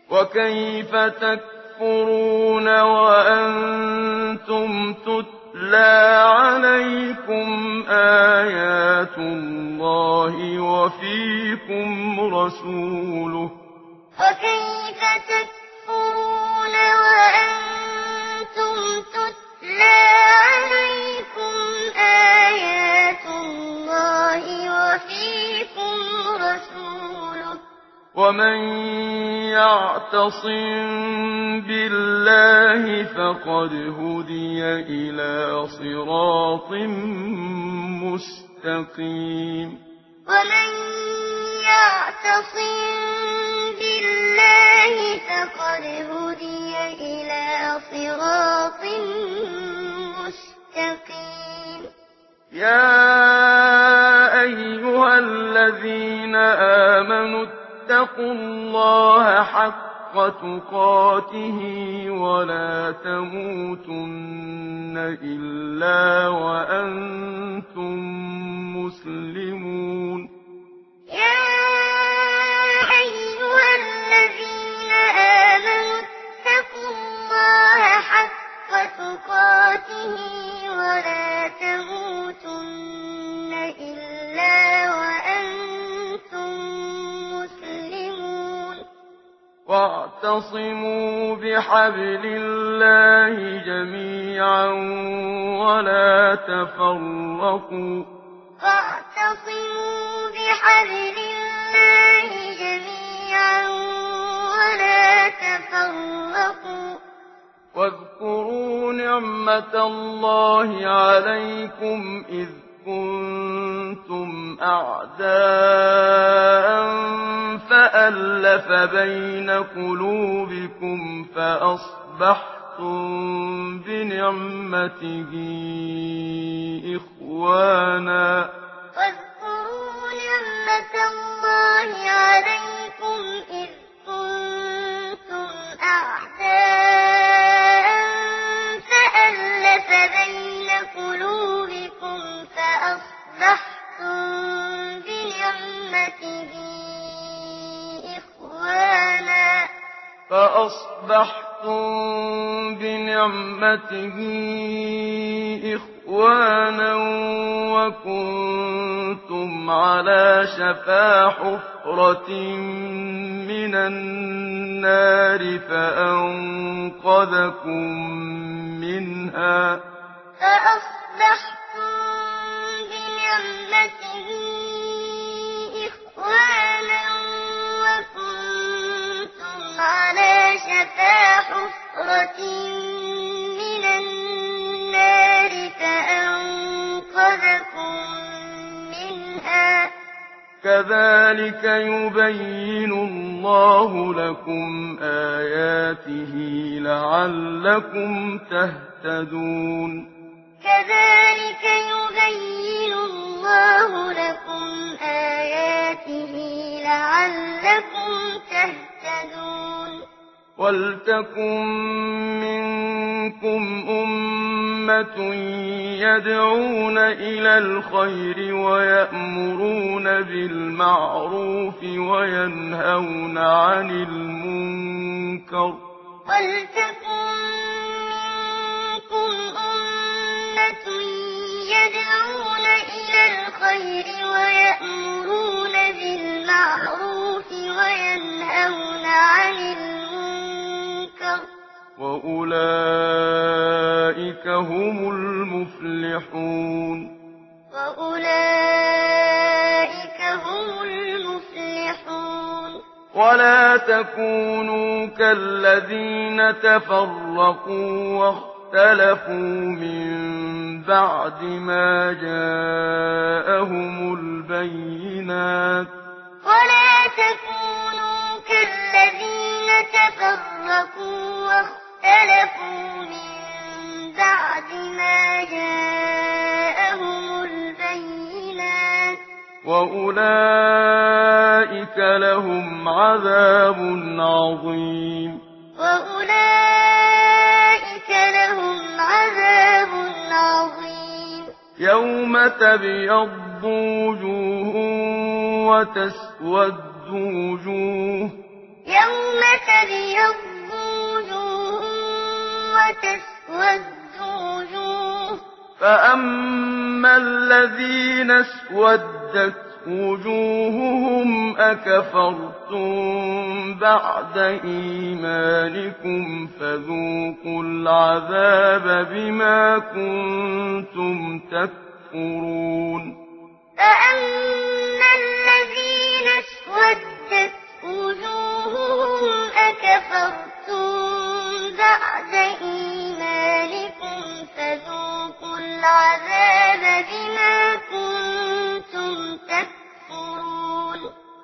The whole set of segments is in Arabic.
وكيف تكفرون وأنتم تتلى عليكم آيات الله وفيكم رسوله وكيف تكفرون وأنتم تتلى عليكم آيات الله وفيكم رسوله ومن يعتصم بالله فقد هدي إلى صراط مستقيم ومن يعتصم بالله فقد هدي إلى صراط مستقيم يا أيها الذين آمنوا اتقوا الله حق تقاته ولا تموتن إلا وأنتم مسلمون يا أيها الذين آمنوا اتقوا الله حق تقاته ولا تموتن إلا وأنتم مسلمون واعتصموا بحبل الله جميعا ولا تفرقوا واعتصموا بحبل الله جميعا ولا تفرقوا واذكروا نعمة الله عليكم إذ كنتم أعداء فألف بين قلوبكم فأصبحتم بنعمته إخوانا واذكروا نعمة الله عليكم إذ كنتم أعداء فألف بين قلوبكم فأصبحتم بنعمته إخوانا وكنتم على شفا حفرة من النار فأنقذكم منها فأصبحتم بنعمته إخوانا وكنتم على شفا حفرة من النار فأنقذكم منها كذلك يبين الله لكم آياته لعلكم تهتدون كذلك يبين الله لكم آياته لعلكم تهتدون ولتكن منكم أمة يدعون إلى الخير ويأمرون بالمعروف وينهون عن المنكر ولتكن منكم أمة يدعون إلى الخير ويأمرون بالمعروف وينهون عن المنكر وأولئك هم المفلحون وأولئك هم المفلحون ولا تكونوا كالذين تفرقوا واختلفوا من بعد ما جاءهم البينات ولا تكونوا كالذين تفرقوا واختلفوا من بعد ما جاءهم البينات وأولئك لهم عذاب عظيم وأولئك لهم عذاب عظيم يوم تبيض وجوه وتسود وجوه يوم تبيض وجوه وتسود وجوه فأما الذين اسودت وجوههم أكفرتم بعد إيمانكم فذوقوا العذاب بما كنتم تكفرون فأما الذين اسودت وجوههم أكفرتم بعد إيمانكم فذوقوا العذاب بما كنتم تكفرون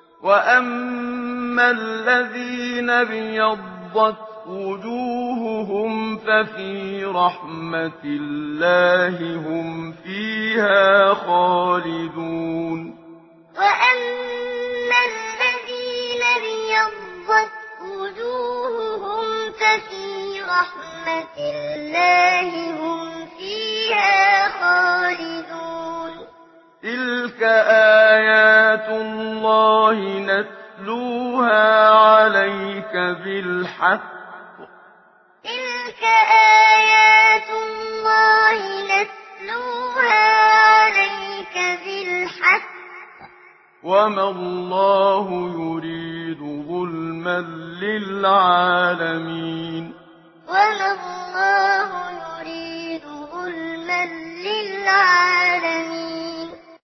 وأما الذين ابيضت وجوههم ففي رحمة الله هم فيها خالدون وأما الذين ابيضت وجوههم ففي رحمة الله هم فيها خالدون تلك آيات الله نتلوها عليك بالحق تلك آيات الله نتلوها عليك بالحق وما الله يريد ظلما للعالمين وما الله يريد ظلما للعالمين